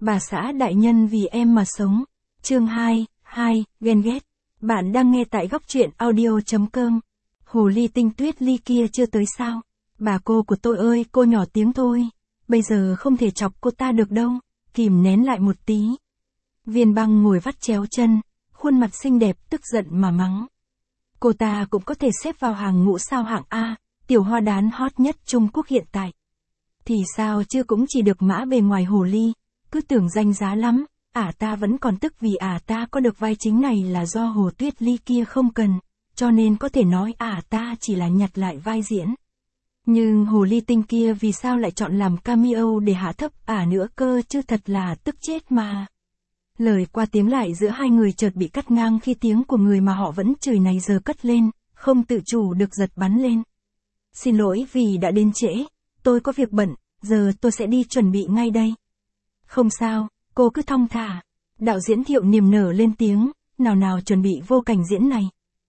Bà xã đại nhân vì em mà sống. Chương 2, ghen ghét. Bạn đang nghe tại góc truyện audio.com. Hồ ly tinh Tuyết Ly kia chưa tới sao? Bà cô của tôi ơi, cô nhỏ tiếng thôi. Bây giờ không thể chọc cô ta được đâu. Kìm nén lại một tí. Viên Băng ngồi vắt chéo chân, khuôn mặt xinh đẹp tức giận mà mắng. Cô ta cũng có thể xếp vào hàng ngũ sao hạng A, tiểu hoa đán hot nhất Trung Quốc hiện tại. Thì sao chứ cũng chỉ được mã bề ngoài hồ ly, cứ tưởng danh giá lắm, ta vẫn còn tức vì ta có được vai chính này là do Hồ Tuyết Ly kia không cần, cho nên có thể nói ta chỉ là nhặt lại vai diễn. Nhưng hồ ly tinh kia vì sao lại chọn làm cameo để hạ thấp nữa cơ chứ, thật là tức chết mà. Lời qua tiếng lại giữa hai người chợt bị cắt ngang khi tiếng của người mà họ vẫn chửi này giờ cất lên, không tự chủ được giật bắn lên. Xin lỗi vì đã đến trễ, tôi có việc bận, giờ tôi sẽ đi chuẩn bị ngay đây. Không sao, cô cứ thong thả. Đạo diễn Thiệu niềm nở lên tiếng, nào chuẩn bị vô cảnh diễn này.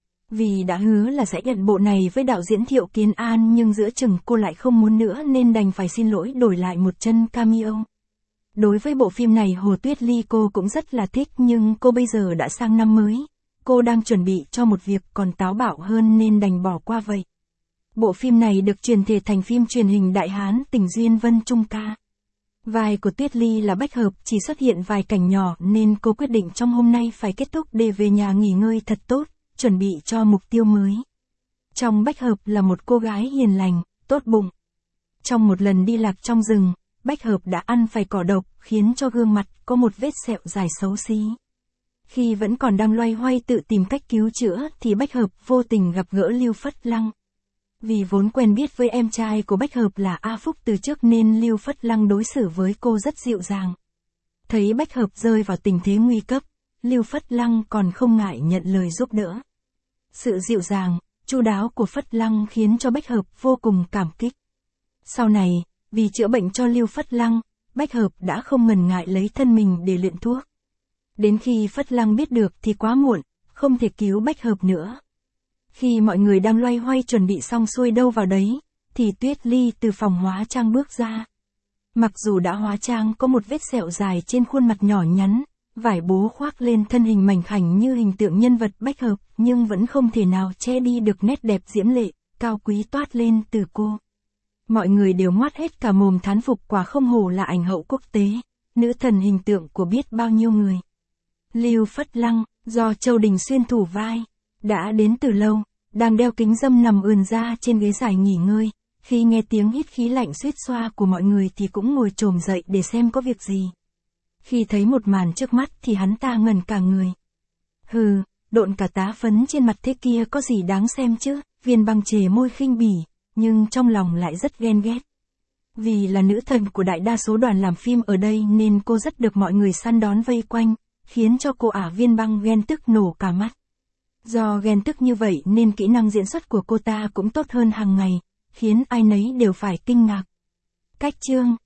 Vì đã hứa là sẽ nhận bộ này với đạo diễn Thiệu Kiến An nhưng giữa chừng cô lại không muốn nữa nên đành phải xin lỗi đổi lại một chân cameo. Đối với bộ phim này Hồ Tuyết Ly cô cũng rất là thích nhưng cô bây giờ đã sang năm mới. Cô đang chuẩn bị cho một việc còn táo bạo hơn nên đành bỏ qua vậy. Bộ phim này được truyền thể thành phim truyền hình Đại Hán Tình Duyên Vân Trung ca. Vai của Tuyết Ly là Bách Hợp chỉ xuất hiện vài cảnh nhỏ nên cô quyết định trong hôm nay phải kết thúc để về nhà nghỉ ngơi thật tốt, chuẩn bị cho mục tiêu mới. Trong Bách Hợp là một cô gái hiền lành, tốt bụng. Trong một lần đi lạc trong rừng, Bách Hợp đã ăn phải cỏ độc khiến cho gương mặt có một vết sẹo dài xấu xí. Khi vẫn còn đang loay hoay tự tìm cách cứu chữa thì Bách Hợp vô tình gặp gỡ Lưu Phất Lăng. Vì vốn quen biết với em trai của Bách Hợp là A Phúc từ trước nên Lưu Phất Lăng đối xử với cô rất dịu dàng. Thấy Bách Hợp rơi vào tình thế nguy cấp, Lưu Phất Lăng còn không ngại nhận lời giúp đỡ. Sự dịu dàng, chu đáo của Phất Lăng khiến cho Bách Hợp vô cùng cảm kích. Sau này, vì chữa bệnh cho Lưu Phất Lăng, Bách Hợp đã không ngần ngại lấy thân mình để luyện thuốc. Đến khi Phất Lăng biết được thì quá muộn, không thể cứu Bách Hợp nữa. Khi mọi người đang loay hoay chuẩn bị xong xuôi đâu vào đấy, thì Tuyết Ly từ phòng hóa trang bước ra. Mặc dù đã hóa trang có một vết sẹo dài trên khuôn mặt nhỏ nhắn, vải bố khoác lên thân hình mảnh khảnh như hình tượng nhân vật Bách Hợp, nhưng vẫn không thể nào che đi được nét đẹp diễm lệ, cao quý toát lên từ cô. Mọi người đều ngoác hết cả mồm thán phục quả không hổ là ảnh hậu quốc tế, nữ thần hình tượng của biết bao nhiêu người. Lưu Phất Lăng, do Châu Đình Xuyên thủ vai, đã đến từ lâu, đang đeo kính râm nằm ườn ra trên ghế dài nghỉ ngơi, khi nghe tiếng hít khí lạnh suýt xoa của mọi người thì cũng ngồi chồm dậy để xem có việc gì. Khi thấy một màn trước mắt thì hắn ta ngẩn cả người. Hừ, độn cả tá phấn trên mặt thế kia có gì đáng xem chứ, Viên Băng chề môi khinh bỉ, nhưng trong lòng lại rất ghen ghét. Vì là nữ thần của đại đa số đoàn làm phim ở đây nên cô rất được mọi người săn đón vây quanh, khiến cho cô Viên Băng ghen tức nổ cả mắt. Do ghen tức như vậy nên kỹ năng diễn xuất của cô ta cũng tốt hơn hàng ngày, khiến ai nấy đều phải kinh ngạc. Cách chương